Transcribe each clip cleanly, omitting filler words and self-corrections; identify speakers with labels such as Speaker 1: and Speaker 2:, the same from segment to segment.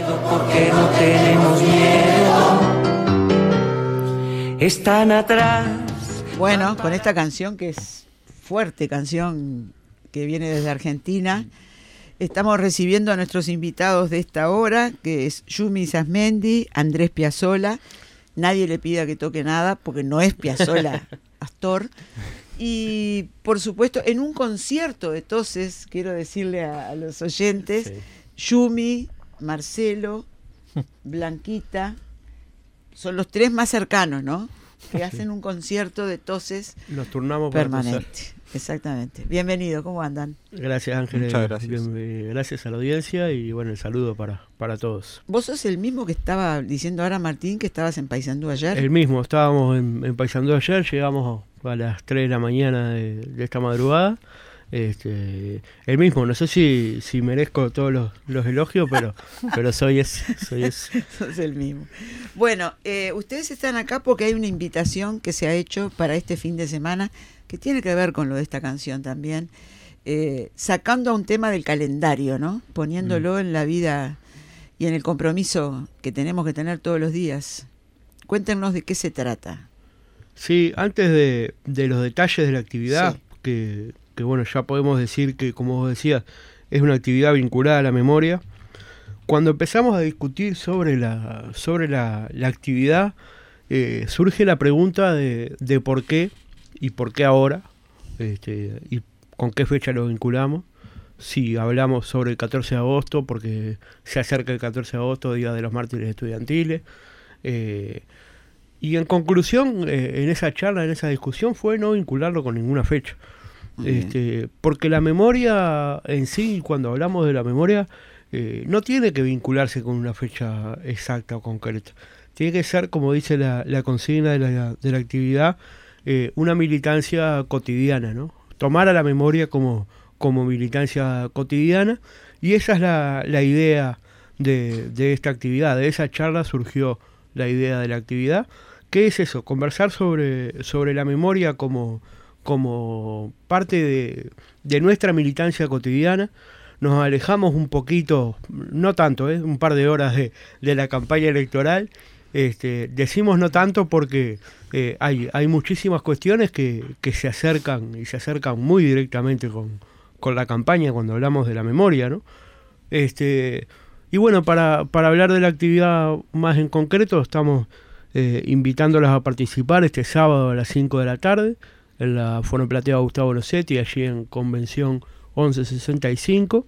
Speaker 1: porque no tenemos miedo. Están atrás.
Speaker 2: Bueno, con esta canción que es fuerte, canción que viene desde Argentina, estamos recibiendo a nuestros invitados de esta hora, que es Yumi Sasmendi, Andrés Piazzolla. Nadie le pida que toque nada, porque no es Piazzolla Astor. Y, por supuesto, en un concierto de Toses, quiero decirle a los oyentes, sí. Yumi, Marcelo, Blanquita, son los tres más cercanos, ¿no? Que hacen un concierto de Toses.
Speaker 3: Nos turnamos
Speaker 2: permanente. Exactamente. Bienvenido, ¿cómo andan?
Speaker 3: Gracias, Ángel.
Speaker 4: Muchas gracias.
Speaker 3: Gracias a la audiencia y bueno, el saludo para todos.
Speaker 2: ¿Vos sos el mismo que estaba diciendo ahora Martín que estabas en Paysandú ayer?
Speaker 3: El mismo, estábamos en Paysandú ayer, llegamos a las 3 de la mañana de esta madrugada. El mismo, no sé si merezco todos los elogios, pero soy ese.
Speaker 2: Sos el mismo. Bueno, ustedes están acá porque hay una invitación que se ha hecho para este fin de semana que tiene que ver con lo de esta canción también, sacando a un tema del calendario, ¿no? Poniéndolo en la vida y en el compromiso que tenemos que tener todos los días. Cuéntenos de qué se trata.
Speaker 3: Sí, antes de los detalles de la actividad, sí. que bueno, ya podemos decir que, como vos decías, es una actividad vinculada a la memoria. Cuando empezamos a discutir sobre la actividad, surge la pregunta de por qué y por qué ahora, y con qué fecha lo vinculamos. Si hablamos sobre el 14 de agosto, porque se acerca el 14 de agosto, Día de los Mártires Estudiantiles. Y en conclusión, en esa charla, en esa discusión, fue no vincularlo con ninguna fecha. Porque la memoria en sí, cuando hablamos de la memoria, no tiene que vincularse con una fecha exacta o concreta. Tiene que ser, como dice la consigna de la actividad, una militancia cotidiana, ¿no? Tomar a la memoria como militancia cotidiana, y esa es la idea de esta actividad. De esa charla surgió la idea de la actividad, que es eso, conversar sobre la memoria como parte de nuestra militancia cotidiana. Nos alejamos un poquito, no tanto, un par de horas de la campaña electoral. Decimos no tanto porque hay muchísimas cuestiones que se acercan y se acercan muy directamente con la campaña cuando hablamos de la memoria, ¿no? Y bueno, para hablar de la actividad más en concreto, estamos invitándolas a participar este sábado a las 5 de la tarde en la Foro Platea Gustavo Losetti, allí en Convención 1165.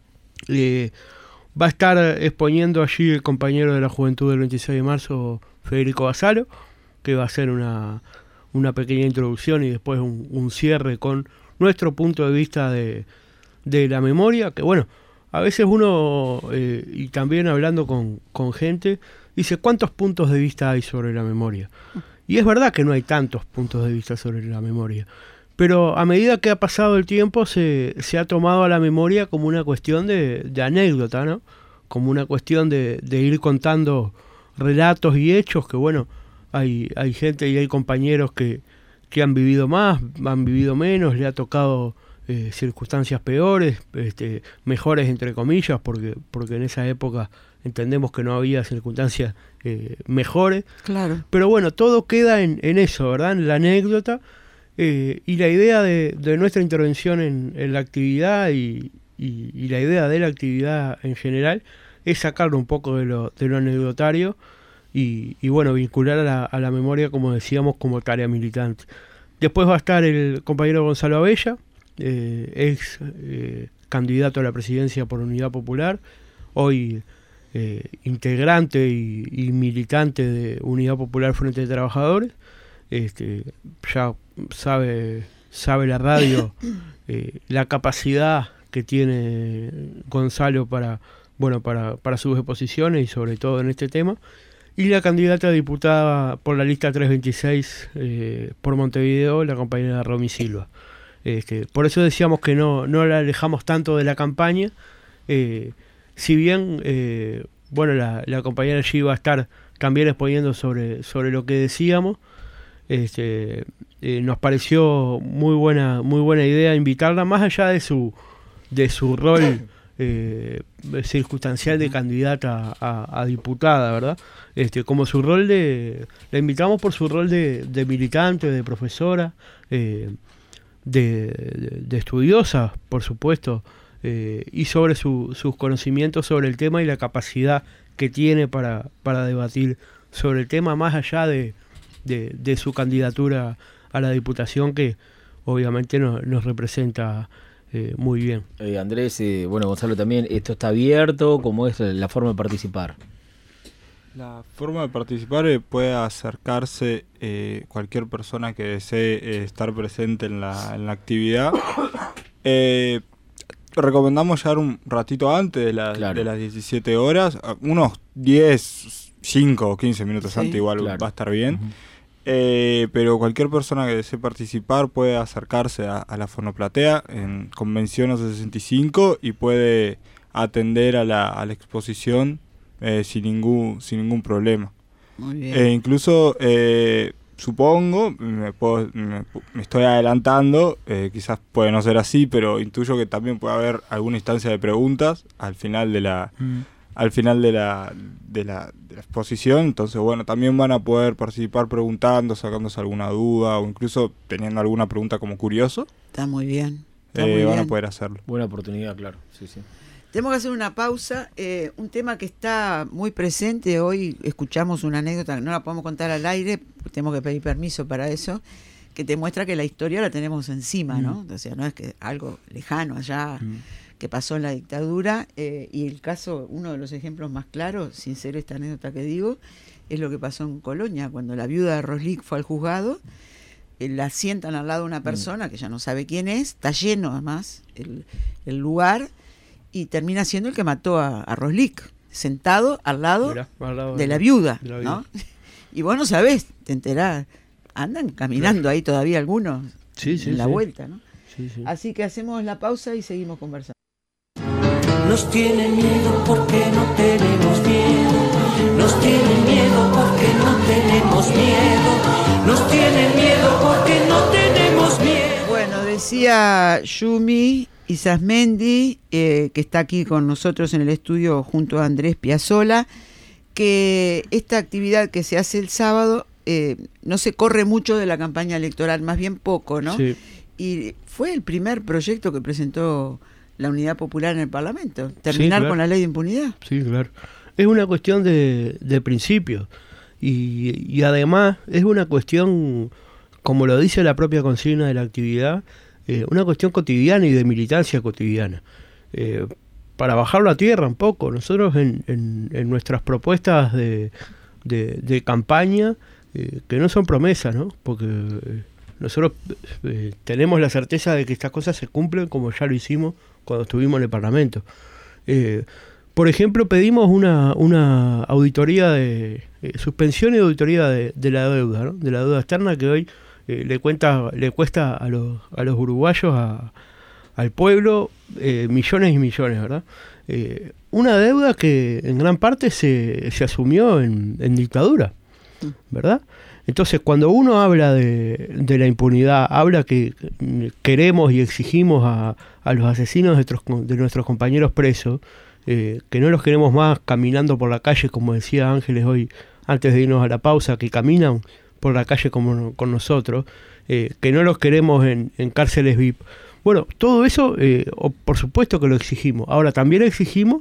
Speaker 3: Va a estar exponiendo allí el compañero de la Juventud del 26 de marzo, Federico Basalo, que va a hacer una pequeña introducción y después un cierre con nuestro punto de vista de la memoria, que bueno, a veces uno, y también hablando con gente, dice, ¿cuántos puntos de vista hay sobre la memoria? Y es verdad que no hay tantos puntos de vista sobre la memoria, pero a medida que ha pasado el tiempo se ha tomado a la memoria como una cuestión de anécdota, ¿no? Como una cuestión de ir contando relatos y hechos que, bueno, hay gente y hay compañeros que han vivido más, han vivido menos, le ha tocado circunstancias peores, mejores entre comillas, porque en esa época entendemos que no había circunstancias mejores. Claro. Pero bueno, todo queda en eso, ¿verdad? En la anécdota. Y la idea de nuestra intervención en la actividad y la idea de la actividad en general es sacarlo un poco de lo anecdotario y bueno, vincular a la memoria, como decíamos, como tarea militante. Después va a estar el compañero Gonzalo Abella, ex candidato a la presidencia por Unidad Popular, hoy integrante y militante de Unidad Popular Frente de Trabajadores. Ya sabe la radio la capacidad que tiene Gonzalo para sus exposiciones y sobre todo en este tema. Y la candidata a diputada por la lista 326 por Montevideo, la compañera Romy Silva. Por eso decíamos que no la alejamos tanto de la campaña, si bien la compañera allí va a estar también exponiendo sobre lo que decíamos. Nos pareció muy buena idea invitarla, más allá de su rol circunstancial de candidata a diputada, ¿verdad? Como su rol la invitamos por su rol de militante, de profesora, de estudiosa, por supuesto, y sobre sus conocimientos sobre el tema y la capacidad que tiene para debatir sobre el tema, más allá de su candidatura a la diputación, que obviamente nos representa muy bien.
Speaker 4: Andrés, bueno, Gonzalo también, ¿esto está abierto? ¿Cómo es la forma de participar?
Speaker 5: La forma de participar puede acercarse cualquier persona que desee estar presente en la actividad. Recomendamos llegar un ratito antes de las 17 horas, unos 10, 5 o 15 minutos antes, igual va a estar bien. Pero cualquier persona que desee participar puede acercarse a la Fonoplatea en Convención 65 y puede atender a la exposición sin ningún problema.
Speaker 2: Muy bien.
Speaker 5: Incluso supongo, me estoy adelantando, quizás puede no ser así, pero intuyo que también puede haber alguna instancia de preguntas al final de la exposición. Entonces, bueno, también van a poder participar preguntando, sacándose alguna duda o incluso teniendo alguna pregunta como curioso.
Speaker 2: Está muy bien.
Speaker 5: Van a poder hacerlo.
Speaker 4: Buena oportunidad, claro. Sí.
Speaker 2: Tenemos que hacer una pausa. Un tema que está muy presente hoy, escuchamos una anécdota que no la podemos contar al aire, tenemos que pedir permiso para eso, que te muestra que la historia la tenemos encima, ¿no? O sea, no es que algo lejano allá que pasó en la dictadura, y el caso, uno de los ejemplos más claros, sin ser esta anécdota que digo, es lo que pasó en Colonia, cuando la viuda de Roslik fue al juzgado, la sientan al lado de una persona que ya no sabe quién es, está lleno además el lugar, y termina siendo el que mató a Roslik, sentado al lado de la viuda, ¿no? Y vos no sabés, te enterás, andan caminando ahí todavía algunos en la vuelta, ¿no?
Speaker 3: Sí.
Speaker 2: Así que hacemos la pausa y seguimos conversando.
Speaker 1: Nos tienen miedo porque no tenemos miedo. Nos tienen miedo porque no tenemos miedo. Nos tienen miedo porque no tenemos miedo.
Speaker 2: Bueno, decía Yumi Isasmendi, que está aquí con nosotros en el estudio junto a Andrés Piazzolla, que esta actividad que se hace el sábado no se corre mucho de la campaña electoral, más bien poco, ¿no?
Speaker 3: Sí.
Speaker 2: Y fue el primer proyecto que presentó la Unidad Popular en el Parlamento, terminar con la ley de impunidad.
Speaker 3: Sí, claro. Es una cuestión de principios y además es una cuestión, como lo dice la propia consigna de la actividad, una cuestión cotidiana y de militancia cotidiana. Para bajarlo a tierra un poco, nosotros en nuestras propuestas de campaña, que no son promesas, ¿no? Porque nosotros tenemos la certeza de que estas cosas se cumplen, como ya lo hicimos cuando estuvimos en el Parlamento. Por ejemplo, pedimos una auditoría suspensión y auditoría de la deuda, ¿no? De la deuda externa, que hoy le cuesta a los uruguayos, al pueblo, millones y millones, ¿verdad? Una deuda que en gran parte se asumió en dictadura, ¿verdad? Entonces, cuando uno habla de la impunidad, habla que queremos y exigimos a los asesinos de nuestros compañeros presos, que no los queremos más caminando por la calle, como decía Ángeles hoy, antes de irnos a la pausa, que caminan por la calle con nosotros, que no los queremos en cárceles VIP. Bueno, todo eso, por supuesto que lo exigimos. Ahora, también exigimos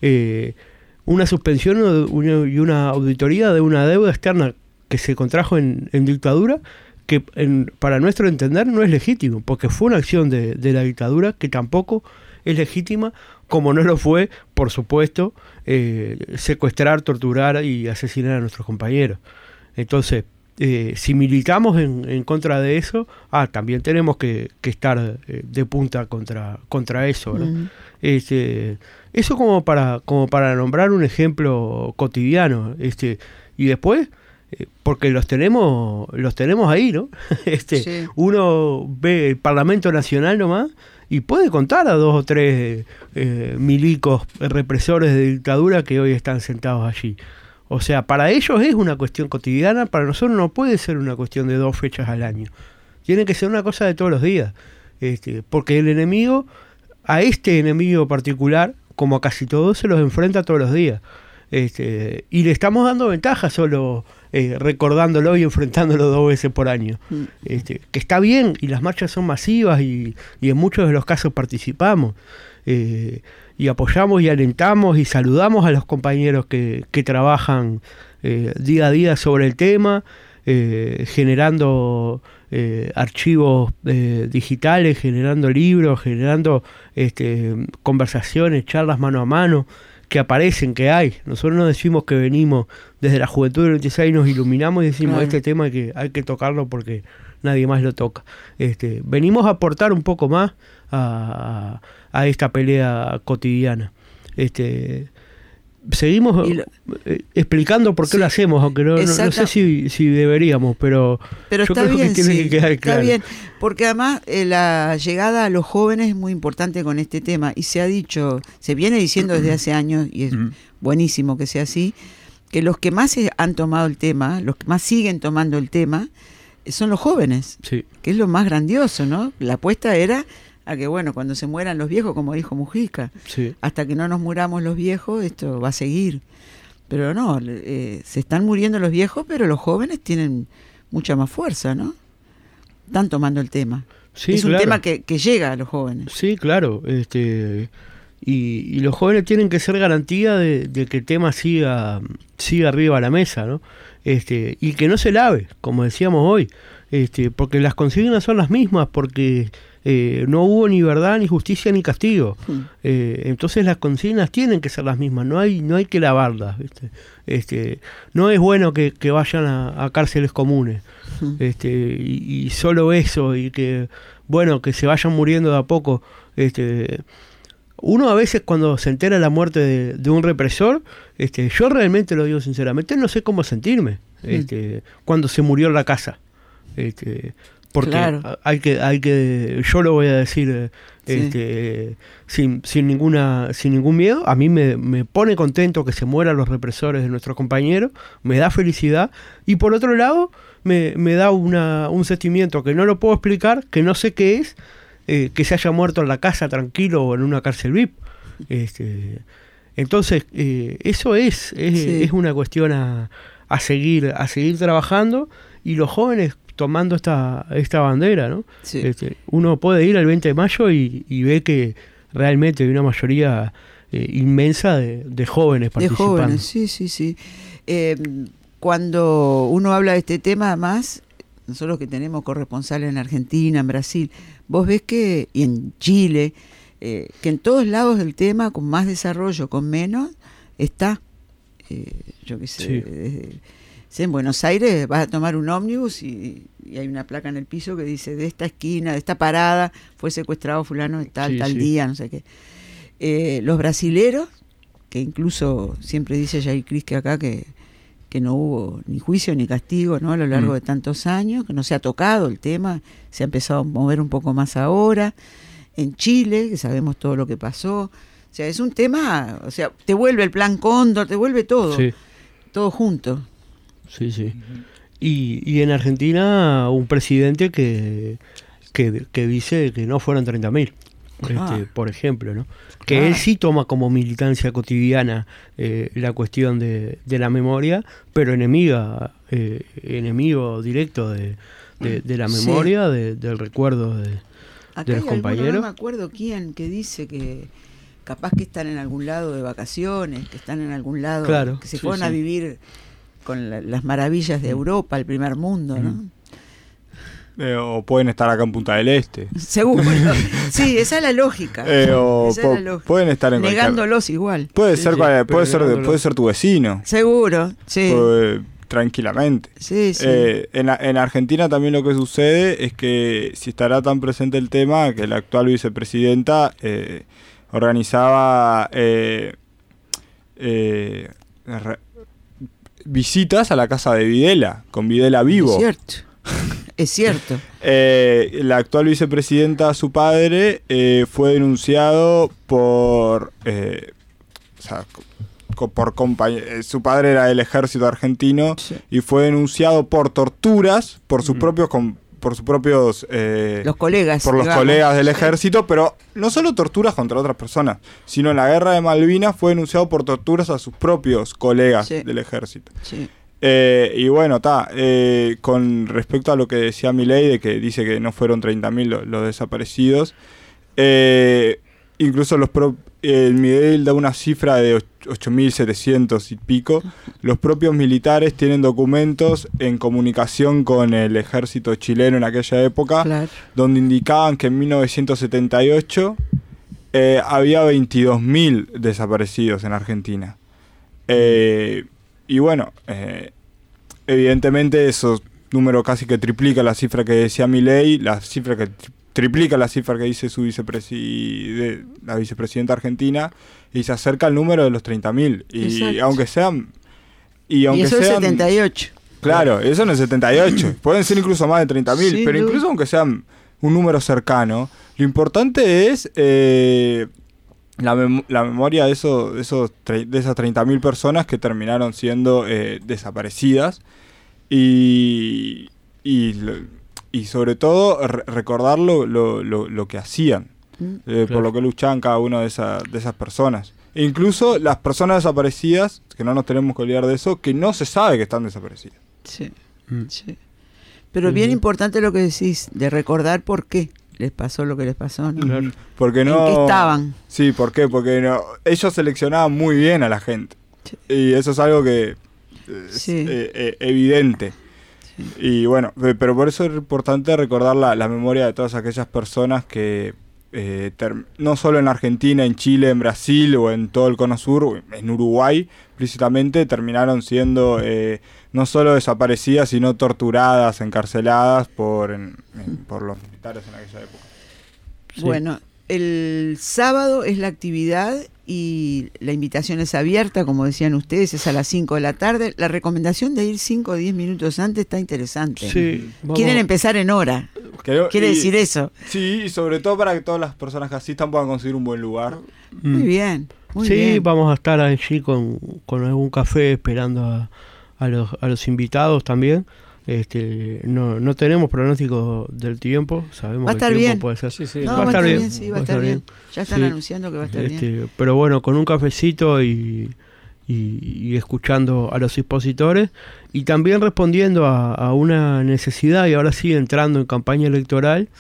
Speaker 3: una suspensión y una auditoría de una deuda externa que se contrajo en dictadura, que para nuestro entender no es legítimo, porque fue una acción de la dictadura que tampoco es legítima, como no lo fue, por supuesto, secuestrar, torturar y asesinar a nuestros compañeros. Entonces, si militamos en contra de eso, también tenemos que estar de punta contra eso, ¿no? Eso como para nombrar un ejemplo cotidiano, y después, porque los tenemos ahí, ¿no?
Speaker 2: Sí.
Speaker 3: Uno ve el Parlamento Nacional nomás y puede contar a 2 o 3 milicos represores de dictadura que hoy están sentados allí. O sea, para ellos es una cuestión cotidiana, para nosotros no puede ser una cuestión de 2 fechas al año. Tiene que ser una cosa de todos los días. Porque el enemigo a este enemigo particular, como a casi todos, se los enfrenta todos los días. Y le estamos dando ventaja solo recordándolo y enfrentándolo 2 veces por año. Que está bien, y las marchas son masivas y en muchos de los casos participamos. Y apoyamos y alentamos y saludamos a los compañeros que trabajan día a día sobre el tema, generando archivos digitales, generando libros, generando conversaciones, charlas mano a mano, que aparecen, que hay. Nosotros no decimos que venimos desde la Juventud del 26 y nos iluminamos y decimos, claro, este tema hay que tocarlo porque nadie más lo toca. Venimos a aportar un poco más a esta pelea cotidiana. Seguimos explicando por qué lo hacemos, aunque no sé si deberíamos, pero yo
Speaker 2: está
Speaker 3: creo
Speaker 2: bien,
Speaker 3: que tiene que quedar claro.
Speaker 2: Está bien, porque además la llegada a los jóvenes es muy importante con este tema, y se viene diciendo desde hace años, y es buenísimo que sea así, que los que más han tomado el tema, los que más siguen tomando el tema, son los jóvenes,
Speaker 3: sí,
Speaker 2: que es lo más grandioso, ¿no? La apuesta era a que, bueno, cuando se mueran los viejos, como dijo Mujica,
Speaker 3: sí,
Speaker 2: hasta que no nos muramos los viejos, esto va a seguir. Pero no, se están muriendo los viejos, pero los jóvenes tienen mucha más fuerza, ¿no? Están tomando el tema.
Speaker 3: Sí,
Speaker 2: es un
Speaker 3: claro,
Speaker 2: tema que llega a los jóvenes.
Speaker 3: Sí, claro. Y los jóvenes tienen que ser garantía de que el tema siga arriba a la mesa, ¿no? Y que no se lave, como decíamos hoy, porque las consignas son las mismas, porque no hubo ni verdad, ni justicia, ni castigo. Entonces las consignas tienen que ser las mismas, no hay que lavarlas, ¿viste? No es bueno que vayan a cárceles comunes, y solo eso, y que se vayan muriendo de a poco. Uno a veces, cuando se entera de la muerte de un represor, yo realmente lo digo sinceramente, no sé cómo sentirme cuando se murió en la casa. Porque claro, hay que yo lo voy a decir sin ningún miedo. A mí me pone contento que se mueran los represores de nuestros compañeros, me da felicidad, y por otro lado me da un sentimiento que no lo puedo explicar, que no sé qué es, que se haya muerto en la casa tranquilo o en una cárcel VIP. Entonces eso es una cuestión a seguir trabajando, y los jóvenes tomando esta bandera, ¿no? Sí. Uno puede ir al 20 de mayo y ve que realmente hay una mayoría inmensa de jóvenes participando.
Speaker 2: De jóvenes, sí. Cuando uno habla de este tema, además, nosotros que tenemos corresponsales en Argentina, en Brasil, vos ves que, y en Chile, que en todos lados del tema, con más desarrollo, con menos, está. Yo qué sé, sí. En Buenos Aires vas a tomar un ómnibus y hay una placa en el piso que dice: de esta esquina, de esta parada, fue secuestrado fulano de tal día, no sé qué. Los brasileros, que incluso siempre dice Jair Cris que acá que no hubo ni juicio ni castigo, ¿no? A lo largo de tantos años, que no se ha tocado el tema, se ha empezado a mover un poco más ahora. En Chile, que sabemos todo lo que pasó. O sea, es un tema, o sea, te vuelve el Plan Cóndor, te vuelve todo, todo junto.
Speaker 3: Sí. Y en Argentina, un presidente que dice que no fueron 30.000, por ejemplo, ¿no? Que él sí toma como militancia cotidiana la cuestión de la memoria, pero enemigo directo de la memoria, del recuerdo de los compañeros.
Speaker 2: No me acuerdo quién que dice que capaz que están en algún lado de vacaciones, que están en algún lado, claro, que se fueron a vivir con las maravillas de Europa, el primer mundo, ¿no?
Speaker 5: O pueden estar acá en Punta del Este.
Speaker 2: Seguro. Sí, esa es la lógica.
Speaker 5: Pueden estar en
Speaker 2: negándolos igual.
Speaker 5: Puede ser tu vecino.
Speaker 2: Seguro, sí.
Speaker 5: Tranquilamente.
Speaker 2: Sí.
Speaker 5: En Argentina también lo que sucede es que, si estará tan presente el tema, que la actual vicepresidenta organizaba visitas a la casa de Videla, con Videla vivo.
Speaker 2: Es cierto.
Speaker 5: La actual vicepresidenta, su padre, fue denunciado por... su padre era del ejército argentino, y fue denunciado por torturas por sus propios por sus propios
Speaker 2: los colegas,
Speaker 5: por los colegas del ejército, pero no solo torturas contra otras personas, sino en la guerra de Malvinas fue denunciado por torturas a sus propios colegas del ejército. Sí. Y bueno, con respecto a lo que decía Milei, de que dice que no fueron 30.000 los desaparecidos, incluso el Milei da una cifra de 8.700 y pico. Los propios militares tienen documentos en comunicación con el ejército chileno en aquella época, claro, donde indicaban que en 1978 había 22.000 desaparecidos en Argentina. Y bueno, evidentemente esos números casi que triplica la cifra que decía Milei, la cifra que triplica la cifra que dice la vicepresidenta argentina, y se acerca al número de los 30.000. Y aunque sean... Y eso
Speaker 2: es 78.
Speaker 5: Claro, eso en el 78. Pueden ser incluso más de 30.000, pero incluso aunque sean un número cercano, lo importante es la memoria de esas 30.000 personas que terminaron siendo desaparecidas, y sobre todo recordar lo que hacían, por lo que luchaban cada una de esas personas. E incluso las personas desaparecidas, que no nos tenemos que olvidar de eso, que no se sabe que están desaparecidas.
Speaker 2: Sí, sí. Pero bien importante lo que decís, de recordar por qué les pasó lo que les pasó, ¿no?
Speaker 5: Claro. Porque no,
Speaker 2: ¿en qué estaban?
Speaker 5: Sí, ¿por qué? Porque ellos seleccionaban muy bien a la gente. Sí. Y eso es algo que es evidente. Sí. Y bueno, pero por eso es importante recordar la memoria de todas aquellas personas que no solo en Argentina, en Chile, en Brasil o en todo el cono sur, en Uruguay explícitamente, terminaron siendo no solo desaparecidas, sino torturadas, encarceladas por los militares en aquella época.
Speaker 2: Sí. Bueno, el sábado es la actividad y la invitación es abierta, como decían ustedes, es a las 5 de la tarde. La recomendación de ir 5 o 10 minutos antes está interesante.
Speaker 3: Sí,
Speaker 2: quieren empezar en hora. Quiere decir eso.
Speaker 5: Sí, y sobre todo para que todas las personas que asistan puedan conseguir un buen lugar.
Speaker 2: Muy bien. Muy
Speaker 3: sí,
Speaker 2: bien.
Speaker 3: Vamos a estar allí con algún café esperando a los invitados también. No tenemos pronóstico del tiempo, sabemos
Speaker 2: va a estar
Speaker 3: que el tiempo
Speaker 2: bien.
Speaker 3: Puede ser.
Speaker 2: Sí, va a estar bien. Sí, va a estar bien. Ya están anunciando que va a estar bien.
Speaker 3: Pero bueno, con un cafecito y escuchando a los expositores y también respondiendo a una necesidad, y ahora sí entrando en campaña electoral,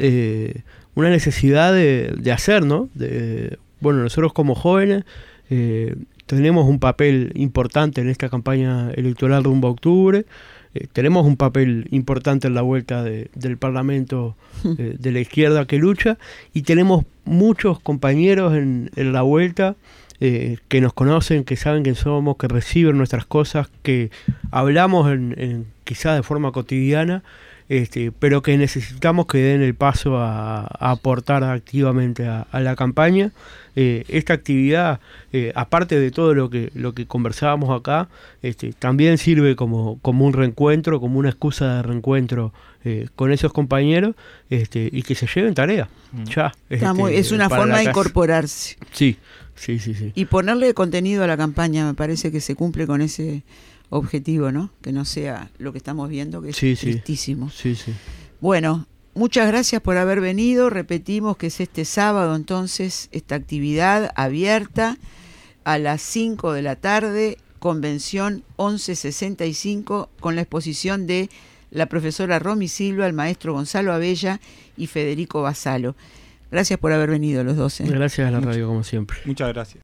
Speaker 3: una necesidad de hacer, ¿no? Bueno, nosotros como jóvenes tenemos un papel importante en esta campaña electoral rumbo a octubre. Tenemos un papel importante en la vuelta del Parlamento de la izquierda que lucha, y tenemos muchos compañeros en la vuelta que nos conocen, que saben quién somos, que reciben nuestras cosas, que hablamos quizás de forma cotidiana, pero que necesitamos que den el paso a aportar activamente a la campaña. Esta actividad, aparte de todo lo que conversábamos acá, también sirve como un reencuentro, como una excusa de reencuentro con esos compañeros, y que se lleven tarea. Ya,
Speaker 2: es una forma de incorporarse.
Speaker 3: Sí.
Speaker 2: Y ponerle contenido a la campaña, me parece que se cumple con ese objetivo, ¿no? Que no sea lo que estamos viendo, que es tristísimo.
Speaker 3: Sí.
Speaker 2: Bueno, muchas gracias por haber venido. Repetimos que es este sábado entonces esta actividad abierta a las 5 de la tarde, Convención 1165, con la exposición de la profesora Romy Silva, el maestro Gonzalo Abella y Federico Basalo. Gracias por haber venido los dos.
Speaker 3: Gracias a la radio, como siempre.
Speaker 5: Muchas gracias.